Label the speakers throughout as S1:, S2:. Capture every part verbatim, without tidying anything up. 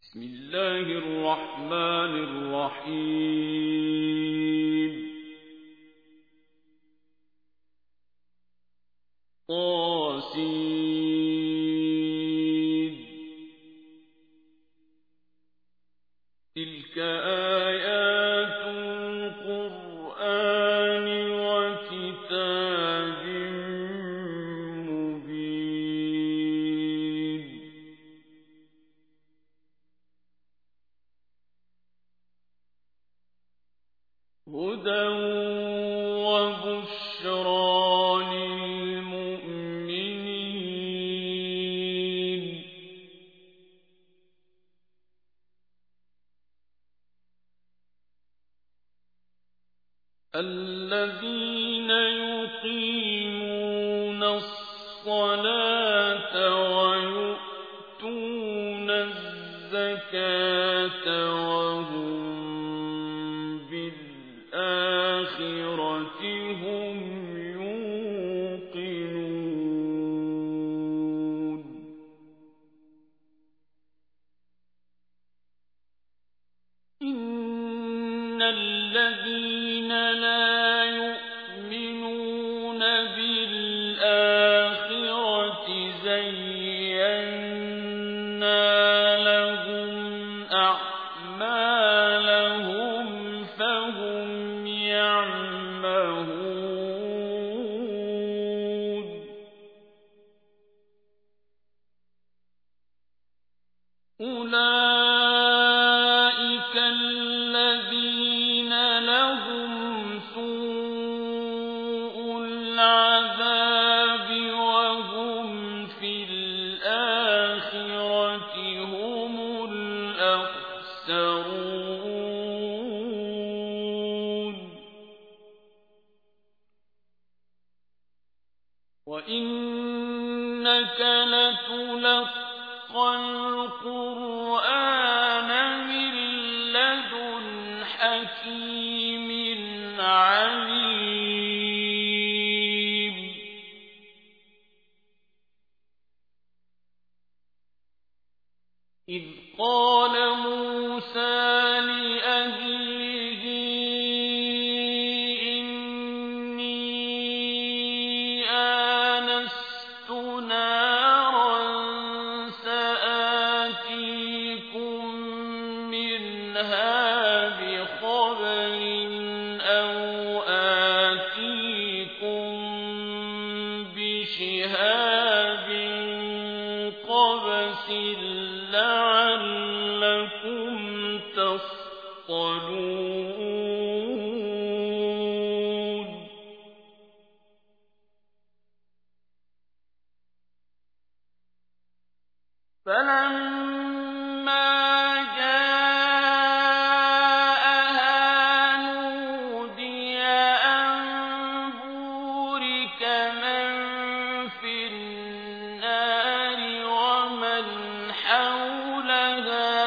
S1: بسم الله الرحمن الرحيم طاسين تلك آيات القرآن وكتاب مبين هدى وبشرى للمؤمنين الذين يقيمون الصلاة ويؤتون الزكاة وهم بالآخرة هم يوقنون إن الذين لا يؤمنون بالآخرة زينا لهم أعمالهم فهم يعمهون أولئك الذين لهم سوء العذاب وهم في الآخرة هم الأخسرون وإنك لتلقى القرآن من لدن حكيم عليم إذ قال موسى لأهله إني آنست نارا سآتيكم منها بخبر أو آتيكم بشهاب قبس لعلكم تصطلون فلما جاءها نودي أن بورك من في النار ومن حولها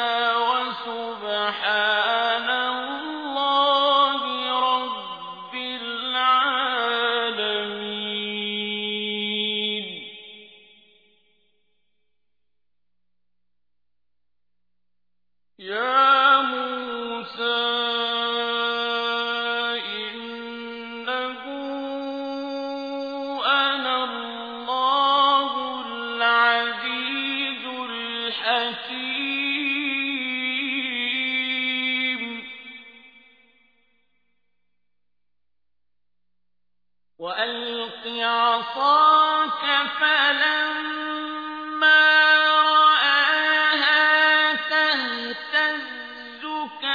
S1: وسبحان الله رب العالمين يا موسى إنه أنا الله العزيز الحكيم وألق عصاك فلما رآها تهتز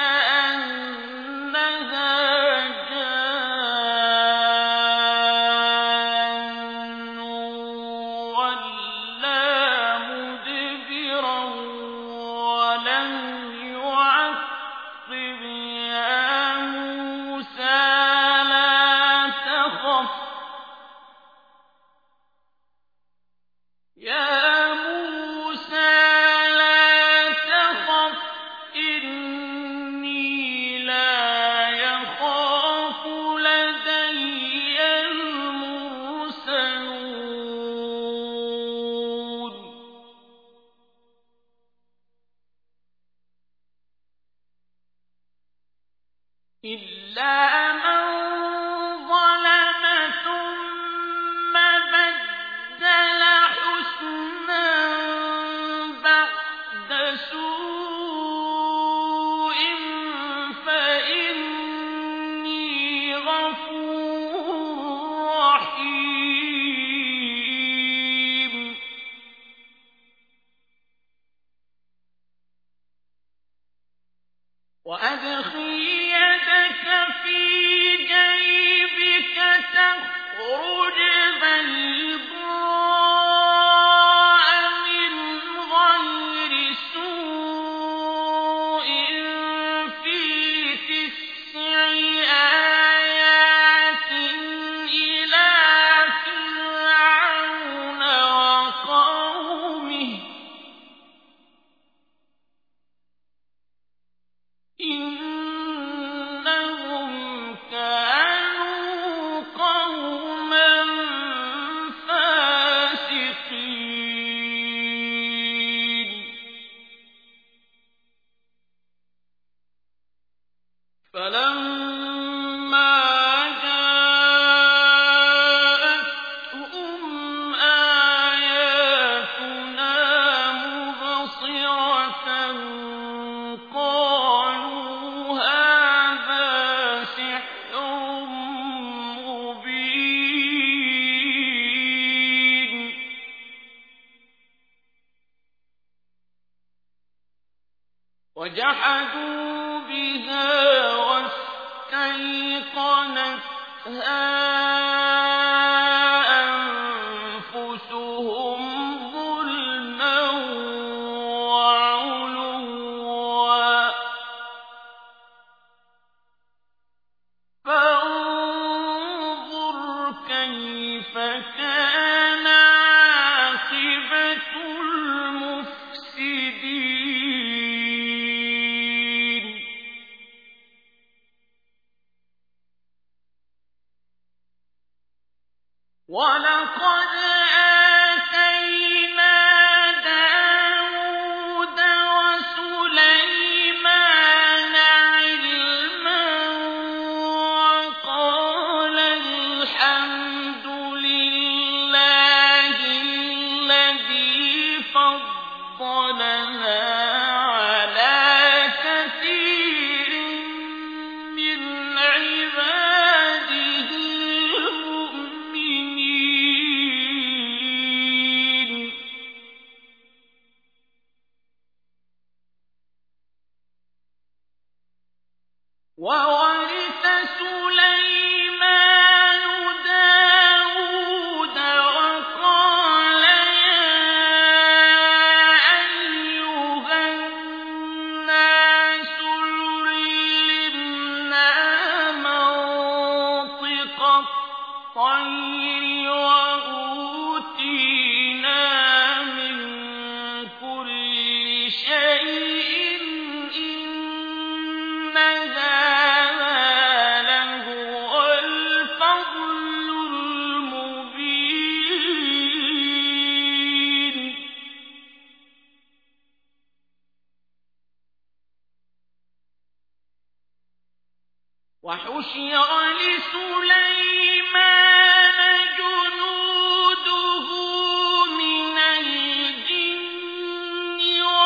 S1: كأنها جان ولا مدبرا ولم يعقب يا موسى لا تخف إلا من ظلم ثم بدل حسنا بعد سوء فإني غفور رحيم. وأدخل يدك في جيبك تخرج بيضاء من غير سوء في تسع آيات إلى فرعون وقومه إنهم كانوا قوما فاسقين. فلما جاءتهم آياتنا مبصرة قالوا هذا سحر مبين. وجحدوا بها واستيقنتها أنفسهم ظلما وعلوا فانظر كيف كان عاقبة المفسدين. ولقد آتينا داود وسليمان علما وقال الحمد لله الذي فضلنا على كثير من عباده المؤمنين. وورث سليمان داود وقال يا أيها الناس علمنا منطق الطير وأوتينا من كل شيء إن هذا لهو الفضل المبين. وحشر لسليمان جنوده من الجن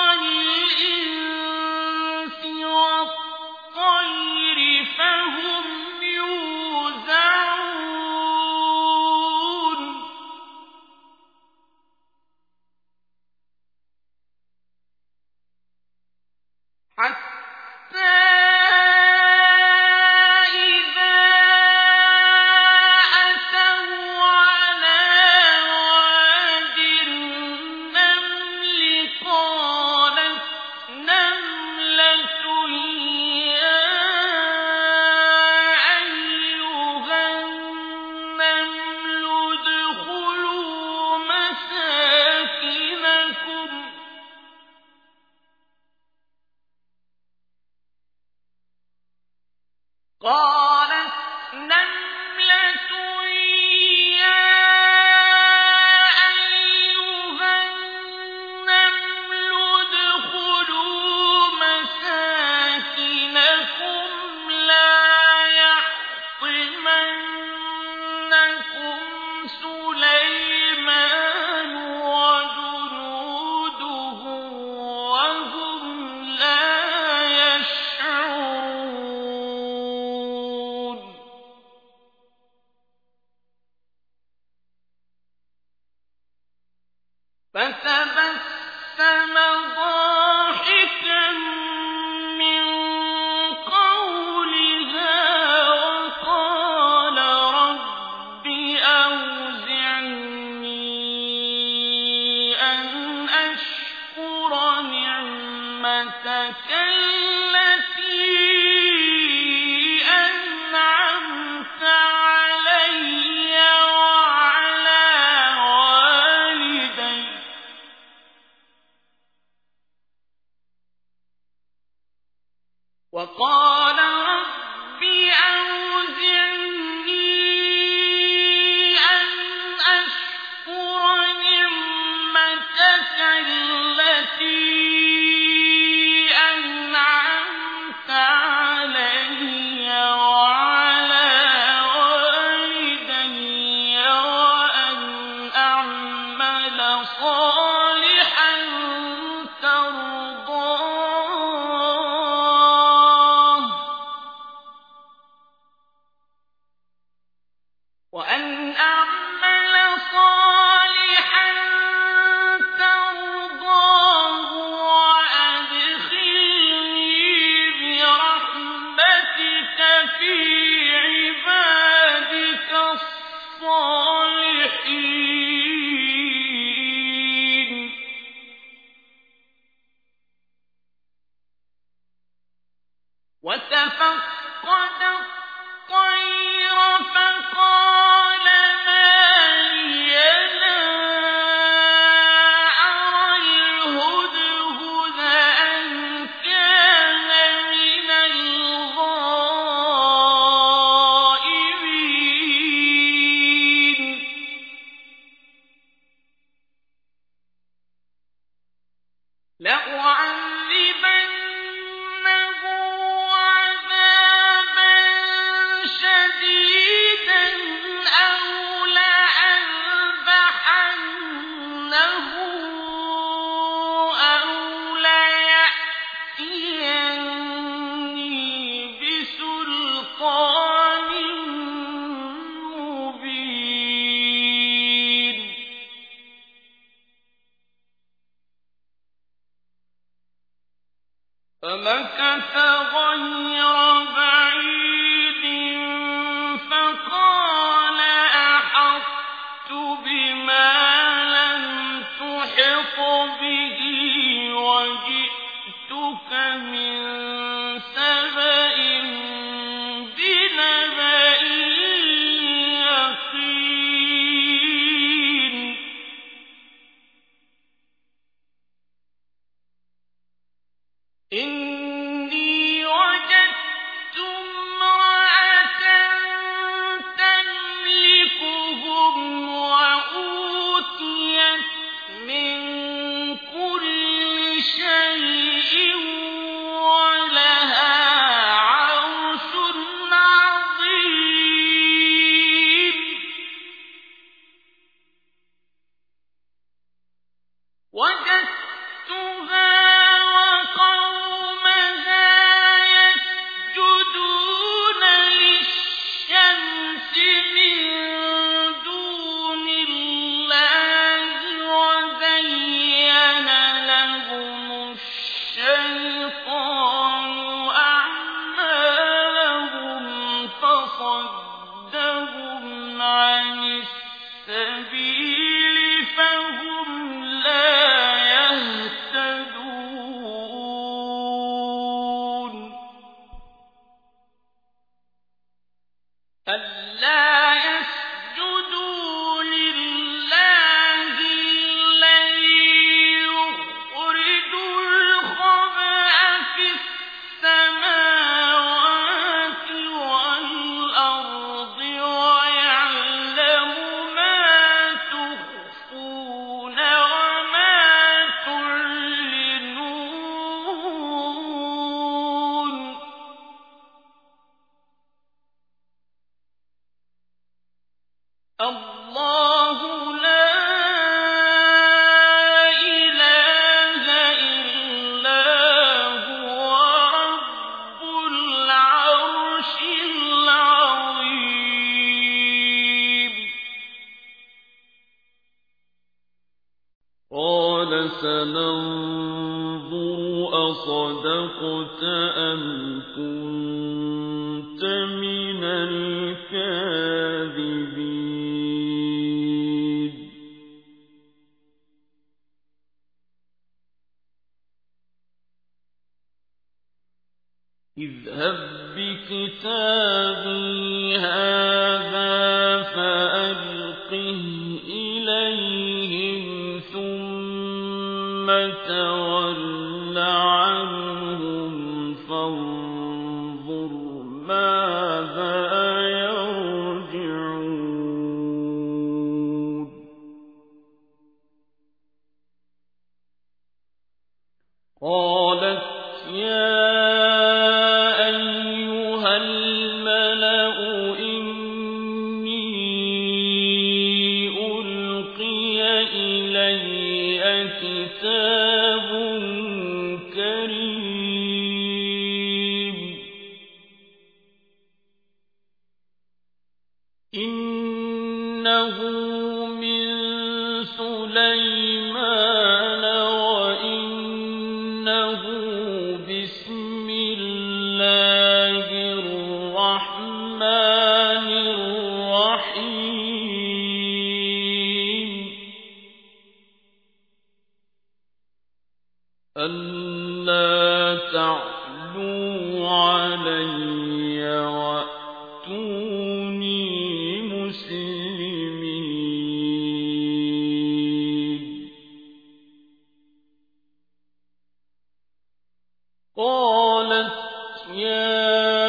S1: والإنس والطير فهم يوزعون. حتى إذا أتوا على واد النمل قالت نملة يا أيها النمل ادخلوا مساكنكم قالت نملة يا أيها النمل ادخلوا مساكنكم لا وقال رب أوزعني أن أشكر نعمتك التي أنعمت علي وعلى والدي وأن أعمل صالحا ترضاه وأن أعمل صالحا ترضاه وأدخلني برحمتك في عبادك الصالحين. وتفقد الطير فقال ما لي لا أرى الهدهد أم كان من الغائبين. لأعذبنه عذابا شديدا أو لأذبحنه أو ليأتيني بسلطان مبين. فمكث غير بعيد فقال أحطت بما لم تحط به وجئتك من سبأ بنبأ يقين. إني وجدت امرأة تملكهم وأوتيت من كل شيء ولها عرش عظيم. وجدتها وقومها يسجدون للشمس من دون الله وزين لهم الشيطان أعمالهم فصدهم عن السبيل فهم لا يهتدون. ألا يسجدوا لله الذي يخرج الخبأ في السماوات والأرض ويعلم ما تخفون وما تعلنون. الله لا إله إلا هو رب العرش العظيم. قال سننظر أصدقت أم كنت من الكاذبين. اذهب بكتابي هذا فألقه إليهم ثم تول عنهم فانظر ماذا يرجعون قالت يا كتاب كريم إنه من سليمان وإنه بسم الله الرحمن الرحيم ألا تعلوا علي وأتوني مسلمين قالت يا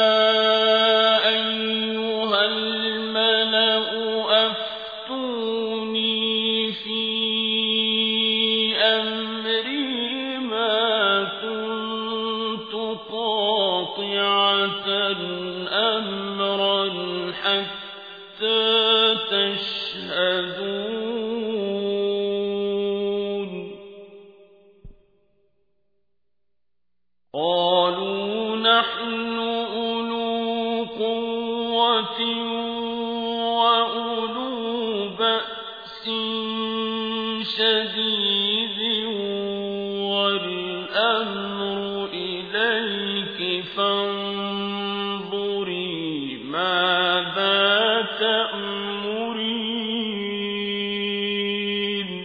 S1: أيها الملأ أفتوني في أمري قاطعة أمرا حتى تشهدون قالوا نحن أولو قوة وأولو بأس شديد والأمر إليك فانظري ماذا تأمرين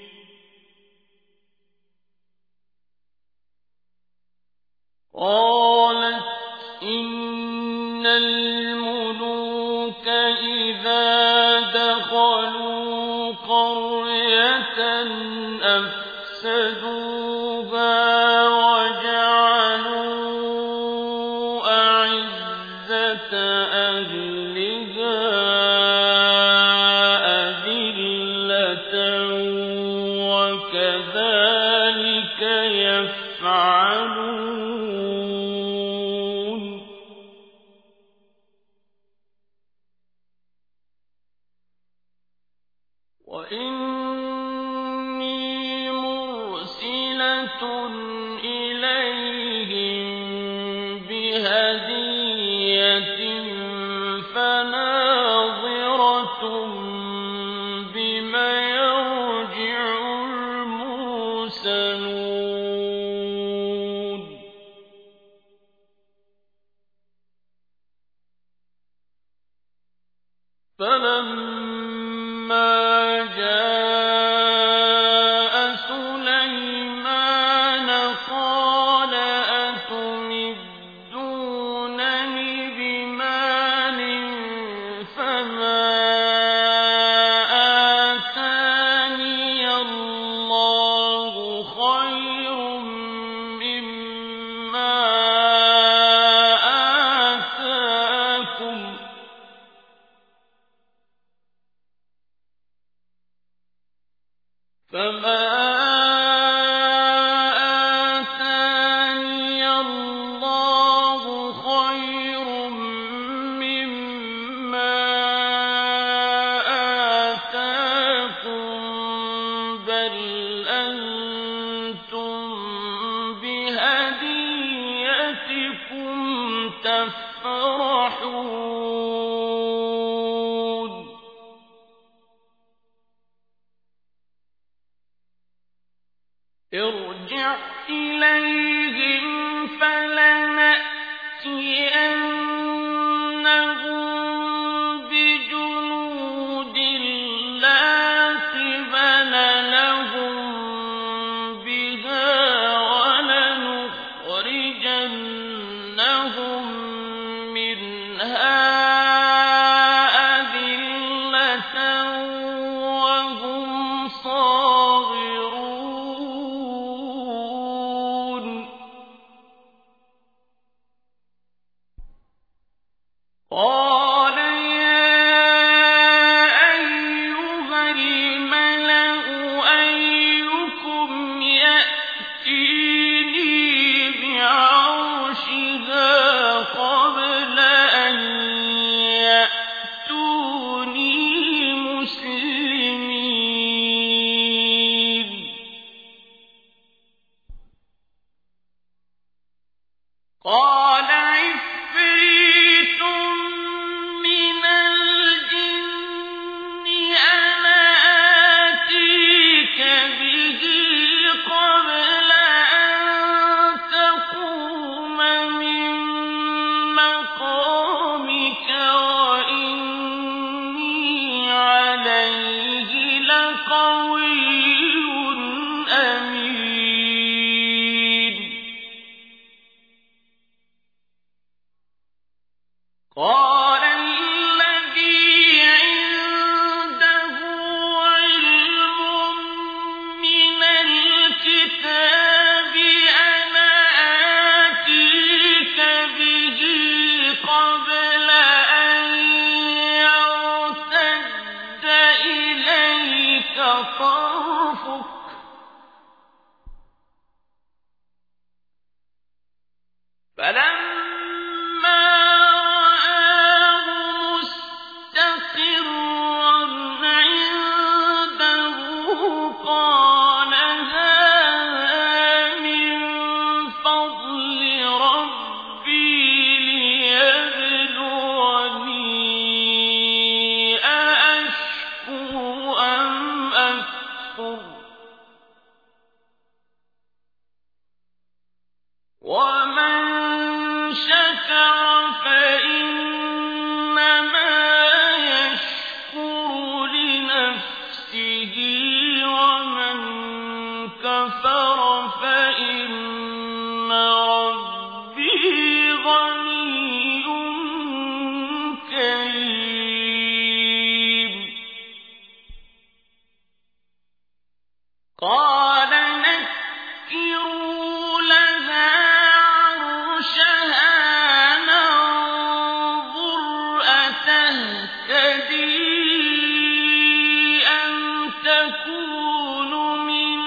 S1: قالت إن الملوك إذا دخلوا قرية أفسدوها وكذلك يفعلون وإني مرسلة إليهم بهدية فناظرة بما يرجع المرسلون فلما جاء سليمان قال أتمدونني بمال فما آتاني الله خير مما آتاكم فما آتاني الله خير مما آتاكم بل أنتم بهديتكم تفرحون ارجع إليهم فلنأتينهم بجنود لا قبل لهم بها ولنخرجنهم لهم منها أذلة وهم صاغرون قال يا أيها الملأ أيكم يأتيني بعرشها قبل أن يأتوني مسلمين قال عفريت من الجن أنا آتيك به قبل أن تقوم من مقامك وإني عليه لقوي أمين قال الذي عنده علم من الكتاب أنا آتيك به قبل أن يرتد إليك طرفك فلما رآه مستقرا عنده قال هذا من فضل ربي ليبلوني أأشكر أم أكفر ومن شكر فإنما يشكر لنفسه ومن كفر فإن ربي غني كريم قال نكروا لها عرشها ننظر أتهتدي أم تكون من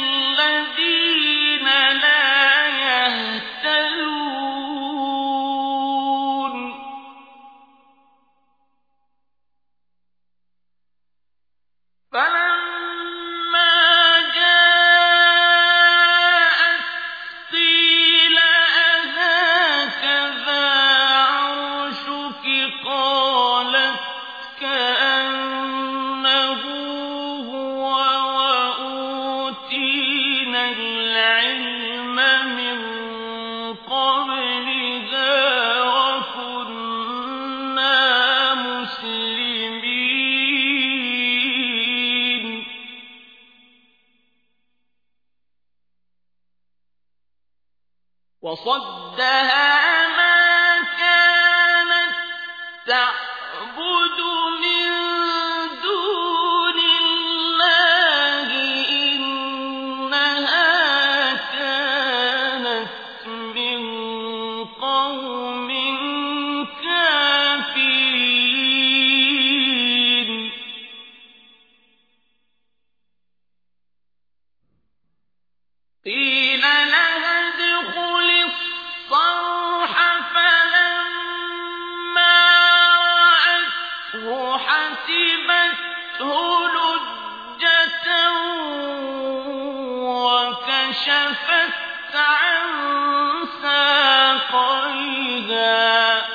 S1: الذين لا يهتدون فلما جاءت قيل أهكذا عرشك قالت كأنه هو وأوتينا العلم من قبلها وكنا مسلمين وصدها ما كانت تعبد من دون الله إنها كانت من قوم كافرين قيل لها ادخل الصرح فلما رأته حسبته لجة وكشفت عن ساقيها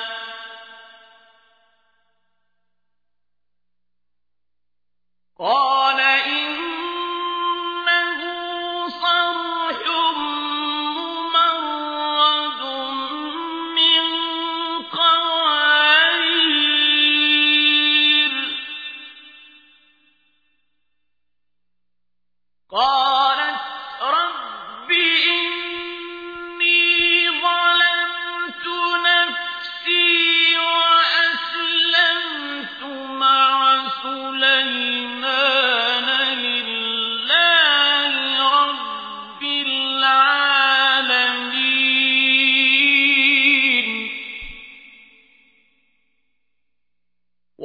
S1: قال إنه صرح ممرد من قوارير قالت رب إني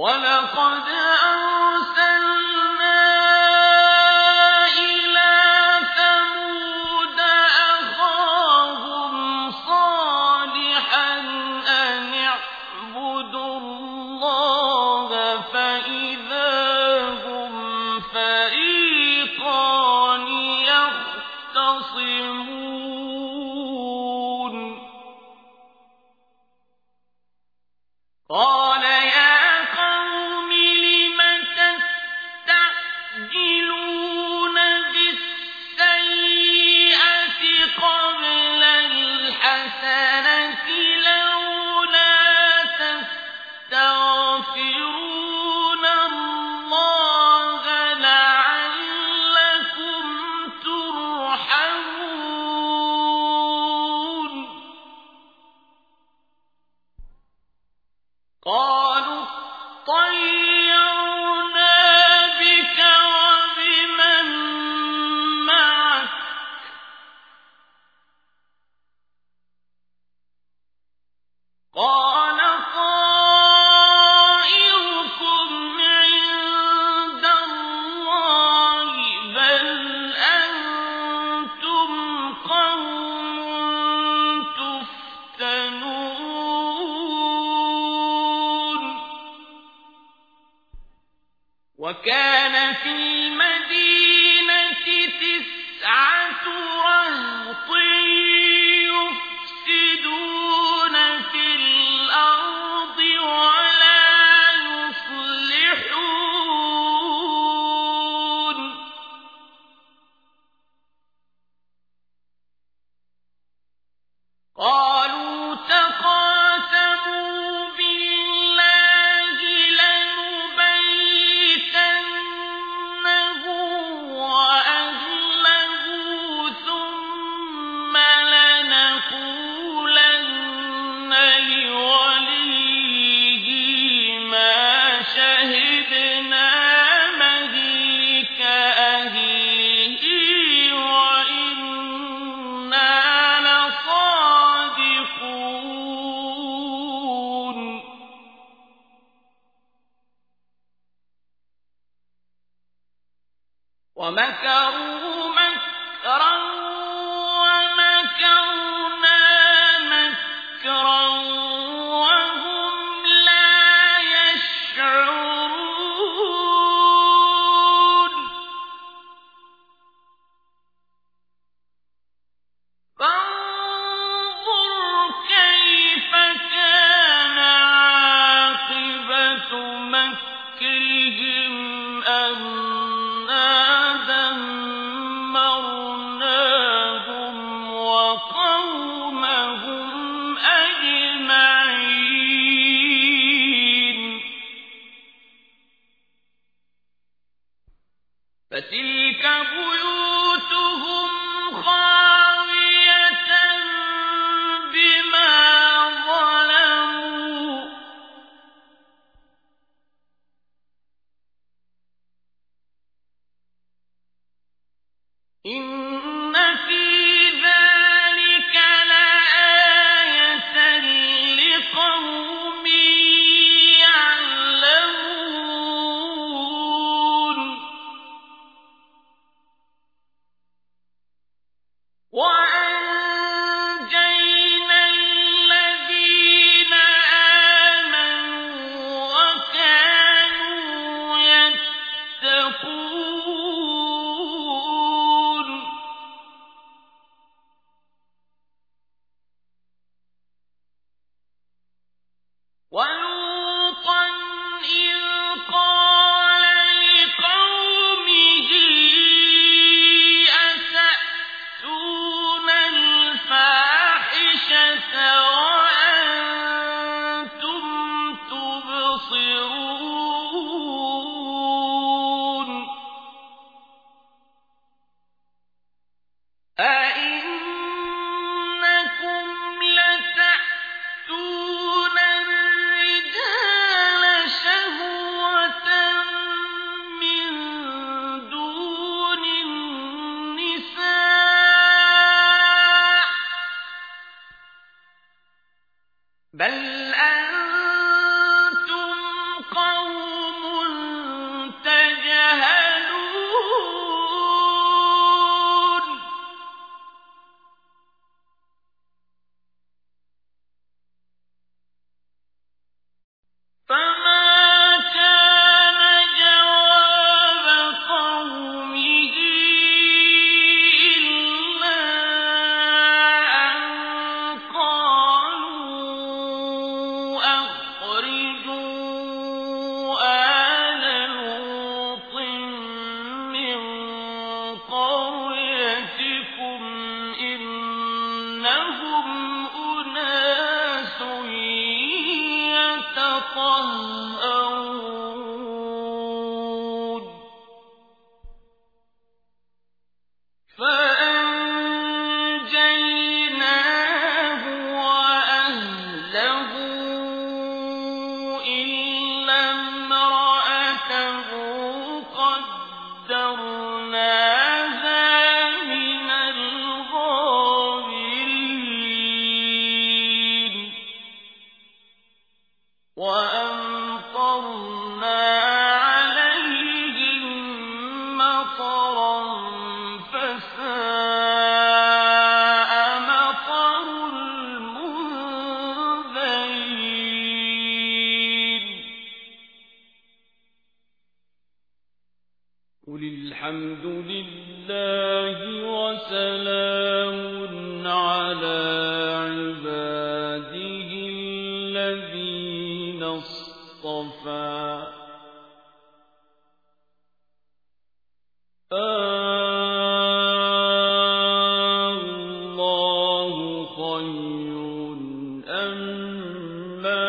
S1: وَلَقَدْ أَرْسَلْنَا إِلَىٰ ثَمُودَ أَخَاهُمْ صَالِحًا أَنِ اعْبُدُوا اللَّهَ فَإِذَا هُمْ فَرِيقَانِ يَخْتَصِمُونَ قَالَ يَا قَوْمِ لِمَ تَسْتَعْجِلُونَ بِالسَّيِّئَةِ قَبْلَ الْحَسَنَةِ لَوْلَا تَسْتَغْفِرُونَ اللَّهَ لَعَلَّكُمْ تُرْحَمُونَ قَالُوا اطَّيَّرْنَا بِكَ وَبِمَن مَّعَكَ ۚ قَالَ طَائِرُكُمْ عِندَ اللَّهِ ۖ بَلْ أَنتُمْ قَوْمٌ تُفْتَنُونَ وَكَانَ فِي الْمَدِينَةِ تِسْعَةُ رَهْطٍ يُفْسِدُونَ فِي الْأَرْضِ وَلَا يُصْلِحُونَ قَالُوا تَقَاسَمُوا بِاللَّهِ لَنُبَيِّتَنَّهُ وَأَهْلَهُ ثُمَّ لَنَقُولَنَّ لِوَلِيِّهِ مَا شَهِدْنَا مَهْلِكَ أَهْلِهِ وَإِنَّا لَصَادِقُونَ وَمَكَرُوا مَكْرًا وَمَكَرْنَا مَكْرًا وَهُمْ لَا يَشْعُرُونَ فَانظُرْ كَيْفَ كَانَ عَاقِبَةُ مَكْرِهِمْ أَنَّا دَمَّرْنَاهُمْ وَقَوْمَهُمْ أَجْمَعِينَ فَتِلْكَ بُيُوتُهُمْ خَاوِيَةً بِمَا ظَلَمُوا ۗ إِنَّ فِي ذَلِكَ لَآيَةً لِقَوْمٍ يَعْلَمُونَ وَأَنجَيْنَا الَّذِينَ آمَنُوا وَكَانُوا يَتَّقُونَ وَلُوطًا إِذْ قَالَ لِقَوْمِهِ أَتَأْتُونَ الْفَاحِشَةَ وَأَنتُمْ تُبْصِرُونَ أَئِنَّكُمْ لَتَأْتُونَ الرِّجَالَ شَهْوَةً مِّن دُونِ النِّسَاءِ بَلْ أَنتُمْ قَوْمٌ وأمطرنا عليهم مطرا فساء مطر المنذرين قل الحمد لله وسلام على عباده الذين اصطفى الله خير أما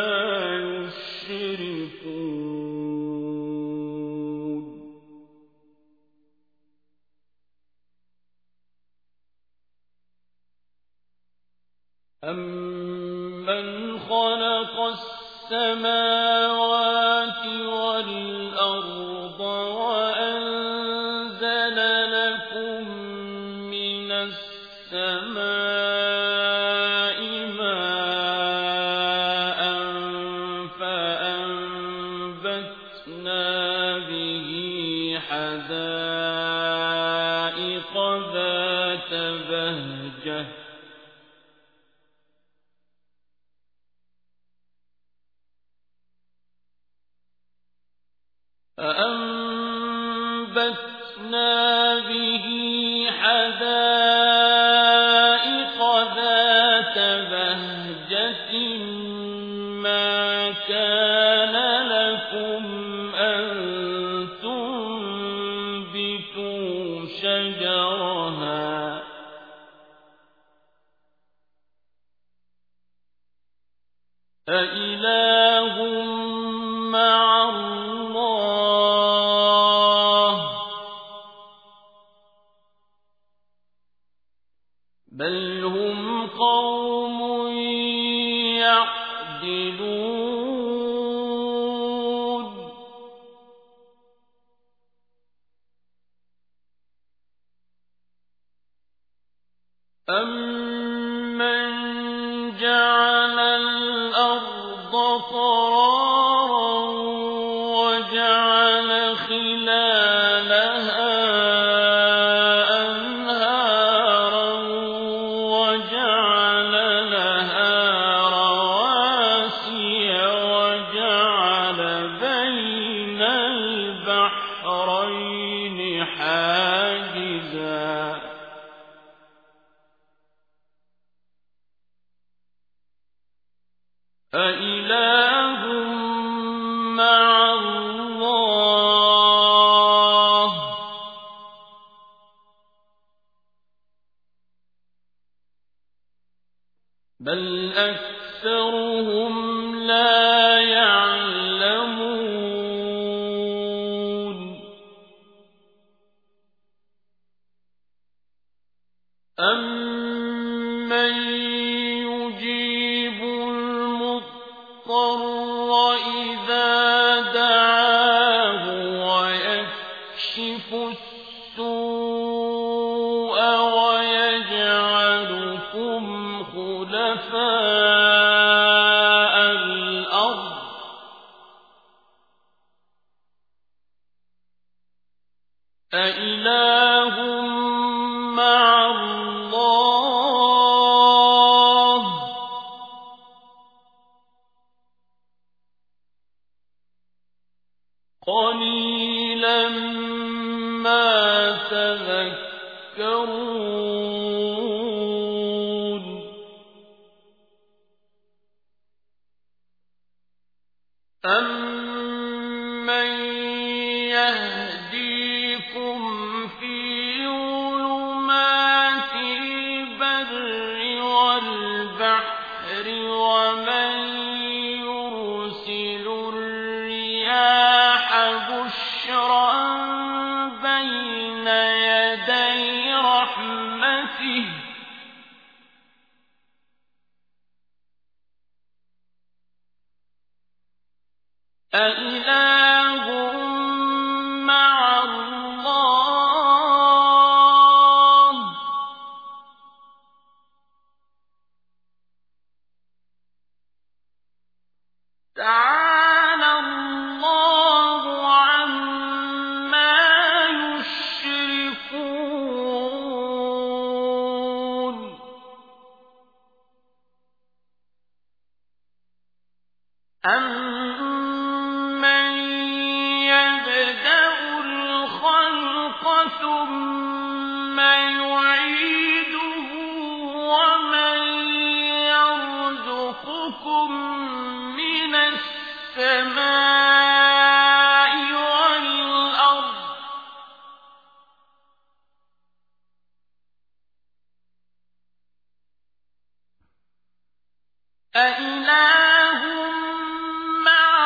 S1: يشركون أَمَّنْ خَلَقَ السَّمَاوَاتِ وَالْأَرْضَ وَأَنزَلَ لَكُم مِّنَ السَّمَاءِ مَاءً فَأَنبَتْنَا بِهِ حَدَائِقَ ذَاتَ بَهْجَةٍ فأنبتنا به حدائق ذات بهجة ما كان لكم أن تنبتوا شجرها أإله مع الله بل هم قوم يعدلون أَمَّنْ جَعَلَ الْأَرْضَ قَرَارًا وَجَعَلَ خِلَالَهَا أَنْهَارًا وَجَعَلَ لَهَا رَوَاسِيَ وَجَعَلَ بَيْنَ الْبَحْرَيْنِ حَاجِزًا أإله مع الله بل أكثرهم لا يعلمون أَمَّن يُجِيبُ الْمُضْطَرَّ إِذَا دَعَاهُ وَيَكْشِفُ السُّوءَ وَيَجْعَلُكُمْ خُلَفَاءَ الْأَرْضِ أإله مع الله قليلا ما تذكرون أَمَّن يَهْدِيكُمْ فِي ظُلُمَاتِ الْبَرِّ وَالْبَحْرِ وَمَن يُرْسِلُ الرِّيَاحَ بُشْرًا بَيْنَ يَدَيْ رَحْمَتِهِ أإله مع الله تعالى أَمَّن يَبْدَأُ الْخَلْقَ ثُمَّ يُعِيدُهُ وَمَن يَرْزُقُكُم مِّنَ السَّمَاءِ وَالْأَرْضِ أَإِلَٰهٌ مَّعَ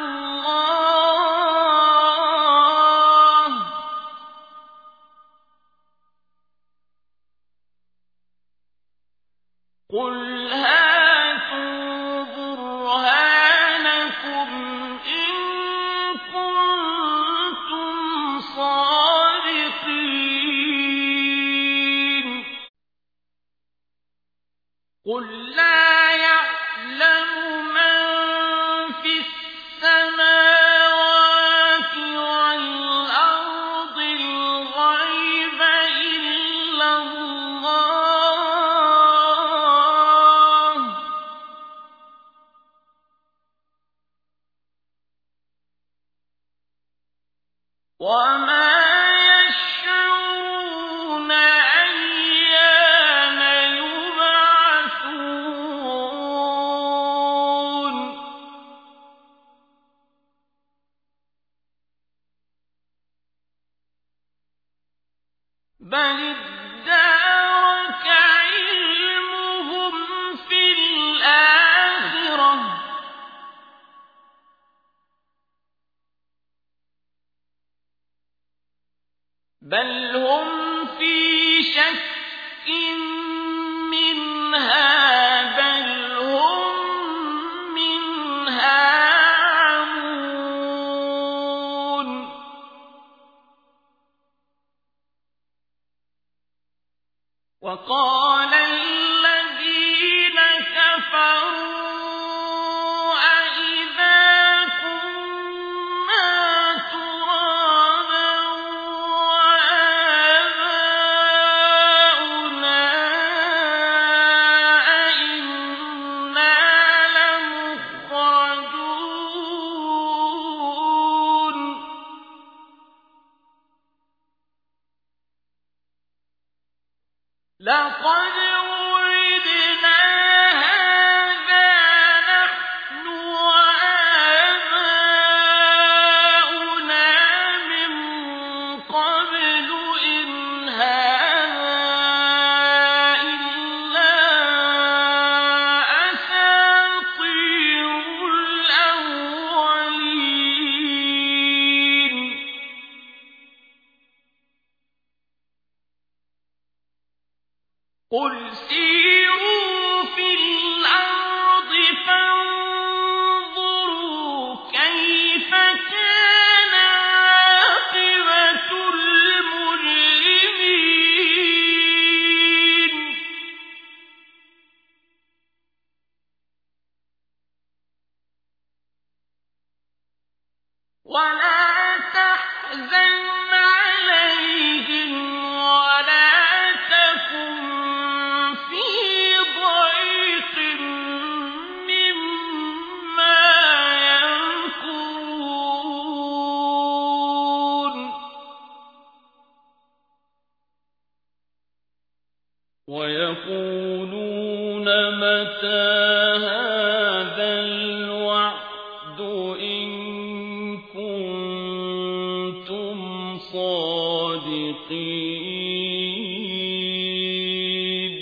S1: اللَّهِ ۚ قُلْ هَاتُوا بُرْهَانَكُمْ إِن كُنتُمْ صَادِقِينَ قُل لَّا يَعْلَمُ مَن فِي السَّمَاوَاتِ وَالْأَرْضِ الْغَيْبَ إِلَّا اللَّهُ ۚ وَمَا يَشْعُرُونَ أَيَّانَ يُبْعَثُونَ بَلِ ادَّارَكَ عِلْمُهُمْ فِي الْآخِرَةِ ۚ بَلْ هُمْ فِي شَكٍّ مِّنْهَا بَلْ هُم مِّنْهَا عَمُونَ وَقَالَ الَّذِينَ كَفَرُوا أَإِذَا كُنَّا تُرَابًا وَآبَاؤُنَا أَئِنَّا لَمُخْرَجُونَ لَقَدْ وُعِدْنَا هَٰذَا نَحْنُ وَآبَاؤُنَا مِن قَبْلُ إِنْ هَٰذَا إِلَّا أَسَاطِيرُ الْأَوَّلِينَ قُلْ سِيرُوا فِي الْأَرْضِ فَانظُرُوا كَيْفَ كَانَ عَاقِبَةُ الْمُجْرِمِينَ وَلَا تَحْزَنْ عَلَيْهِمْ وَلَا تَكُن فِي ضَيْقٍ مِّمَّا يَمْكُرُونَ وَيَقُولُونَ مَتَىٰ هَٰذَا الْوَعْدُ إِن كُنتُمْ صَادِقِينَ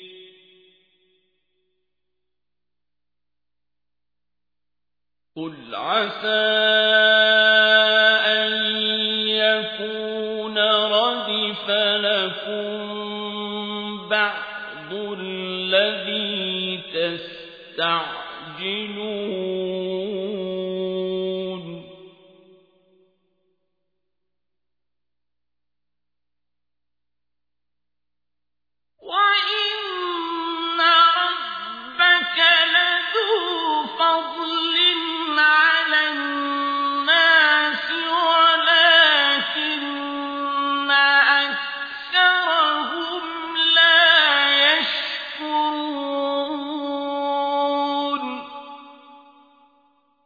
S1: قُلْ عَسَىٰ أَن يَكُونَ رَدِفَ لَكُم بَعْضُ الَّذِي تَسْتَعْجِلُونَ وَإِنَّ رَبَّكَ لَذُو فَضْلٍ عَلَى النَّاسِ وَلَٰكِنَّ أَكْثَرَهُمْ لَا يَشْكُرُونَ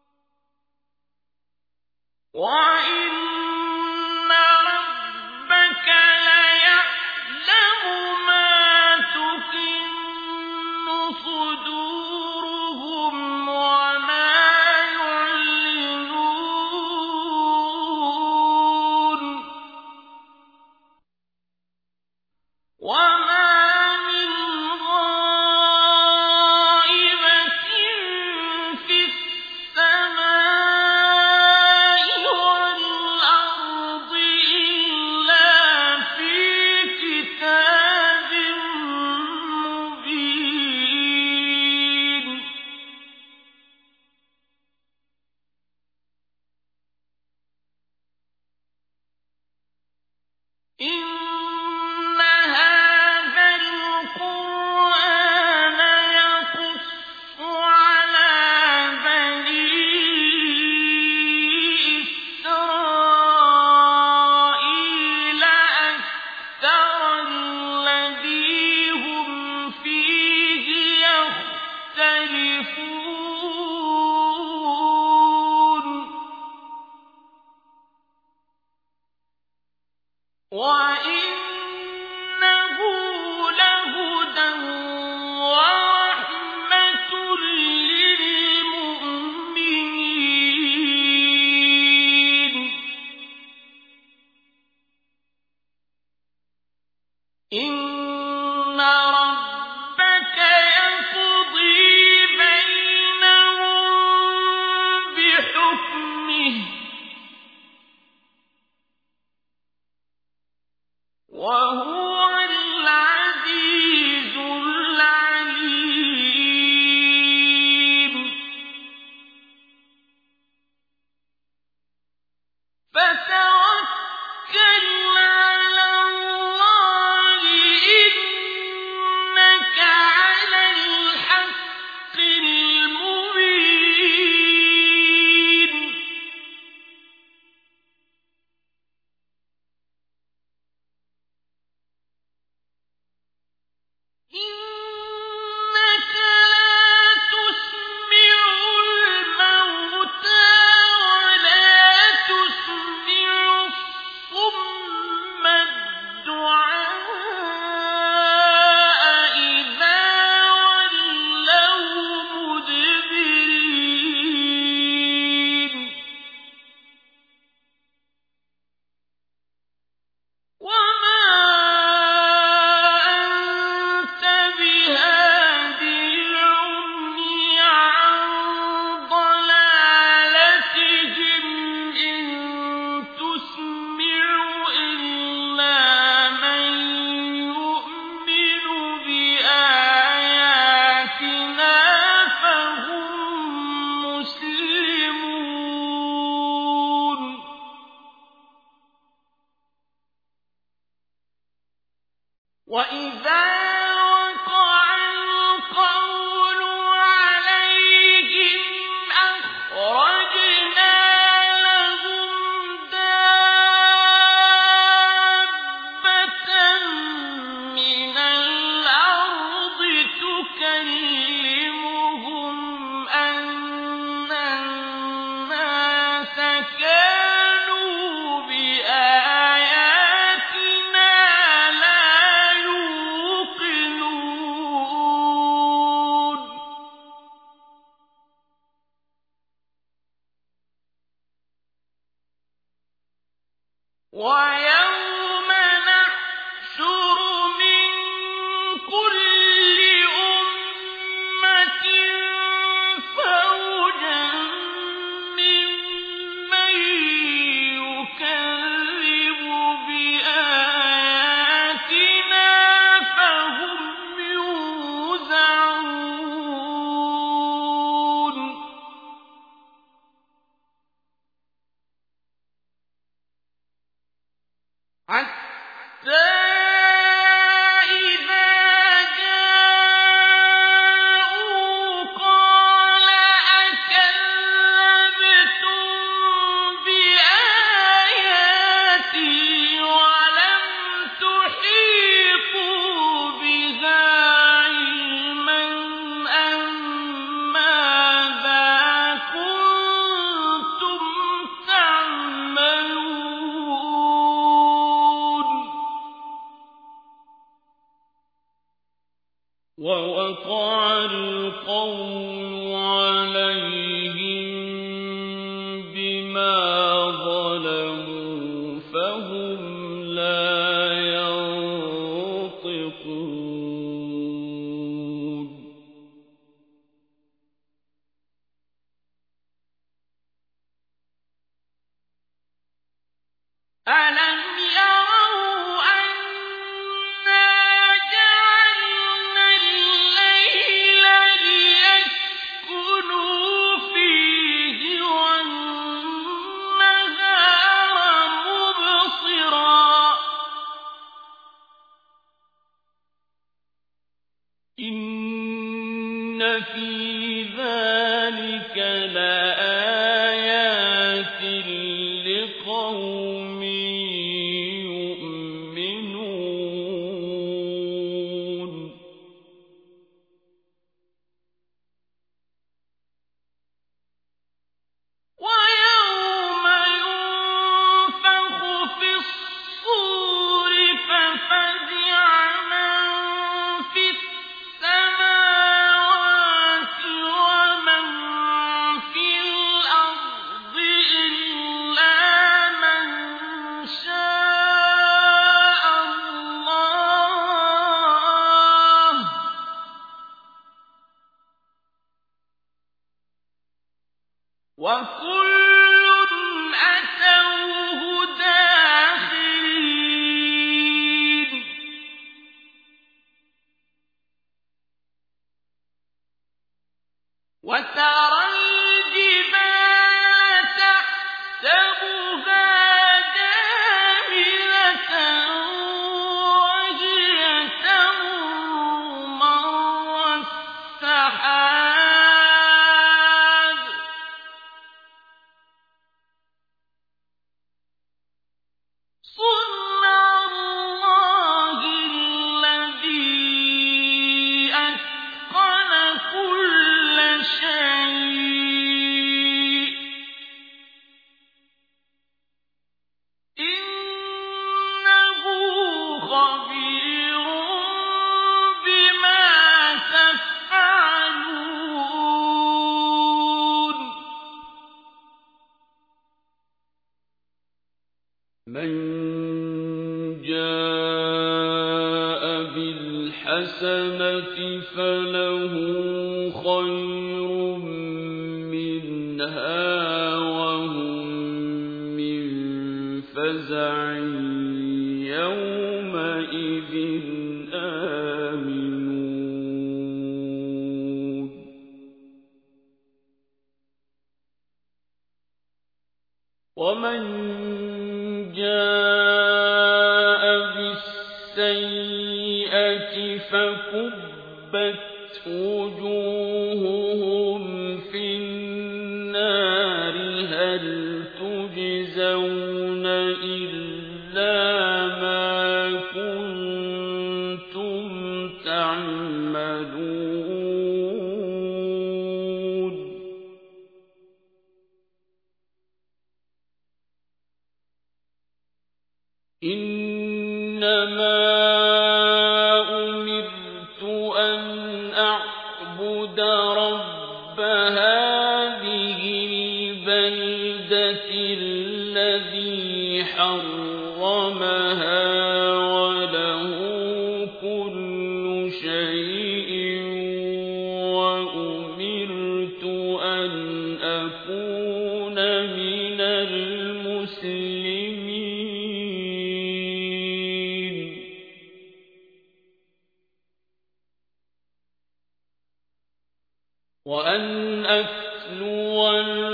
S1: وَإِنَّهُ لَهُدًى وَرَحْمَةٌ لِّلْمُؤْمِنِينَ إِنَّ رَبَّكَ يَقْضِي بَيْنَهُم بِحُكْمِهِ ۚ وَهُوَ الْعَزِيزُ الْعَلِيمُ فَتَوَكَّلْ عَلَى اللَّهِ إِنَّكَ عَلَى الْحَقِّ الْمُبِينِ إِنَّكَ لَا تُسْمِعُ الْمَوْتَىٰ وَلَا تُسْمِعُ الصُّمَّ الدُّعَاءَ إِذَا وَلَّوْا مُدْبِرِينَ وَمَا أَنتَ بِهَادِ الْعُمْيِ عَن ضَلَالَتِهِمْ إِن تُسْمِعُ إِلَّا مَن يُؤْمِنُ بِآيَاتِنَا فَهُم مُّسْلِمُونَ وَإِذَا وَقَعَ الْقَوْلُ عَلَيْهِمْ أَخْرَجْنَا لَهُمْ دَابَّةً مِّنَ الْأَرْضِ تُكَلِّمُهُمْ أَنَّ النَّاسَ كَانُوا بِآيَاتِنَا لَا يُوقِنُونَ وَيَوْمَ نَحْشُرُ مِن كُلِّ أُمَّةٍ فَوْجًا مِّمَّن يُكَذِّبُ بِآيَاتِنَا فَهُمْ يُوزَعُونَ حَتَّىٰ إِذَا جَاءُوا قَالَ أَكَذَّبْتُم بِآيَاتِي وَلَمْ تُحِيطُوا بِهَا عِلْمًا أَمَّاذَا كُنتُمْ تَعْمَلُونَ وَوَقَعَ الْقَوْلُ عَلَيْهِم بِمَا ظَلَمُوا فَهُمْ لَا يَنطِقُونَ أَلَمْ يَرَوْا أَنَّا جَعَلْنَا اللَّيْلَ لِيَسْكُنُوا فِيهِ وَالنَّهَارَ مُبْصِرًا ۚ إِنَّ فِي ذَٰلِكَ لَآيَاتٍ لِّقَوْمٍ يُؤْمِنُونَ وكل أتوه داخرين وترى الجبال تحسبها جامدة وهي تمر مر السحاب صنع الله الذي أتقن كل شيء إنه خبير بما تفعلون من جاء بالحسنة فله خير منها وهم من فزع يومئذ آمنون ومن جاء بالسيئة فكبت وجوههم في النار هل تجزون إلا ما كنتم تعملون إنما أمرت أن أعبد رب هذه البلدة الذي حرمها وله كل شيء وأمرت أن أكون من المسلمين وأن أتلو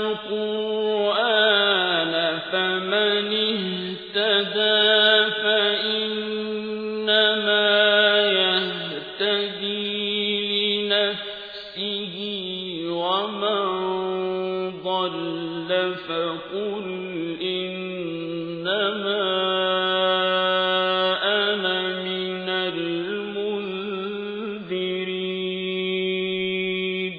S1: القرآن فمن اهتدى فإنما يهتدي لنفسه ومن ضل فقل إنما أنا من المنذرين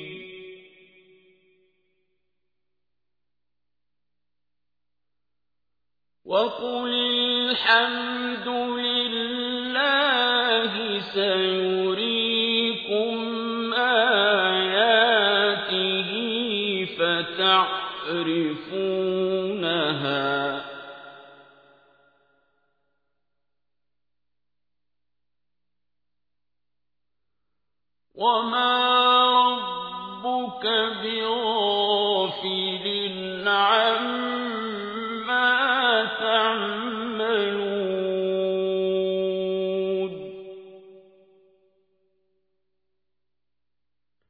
S1: وقل الحمد لله سيريكم آياته فتعرفونها وما ربك بغافل عما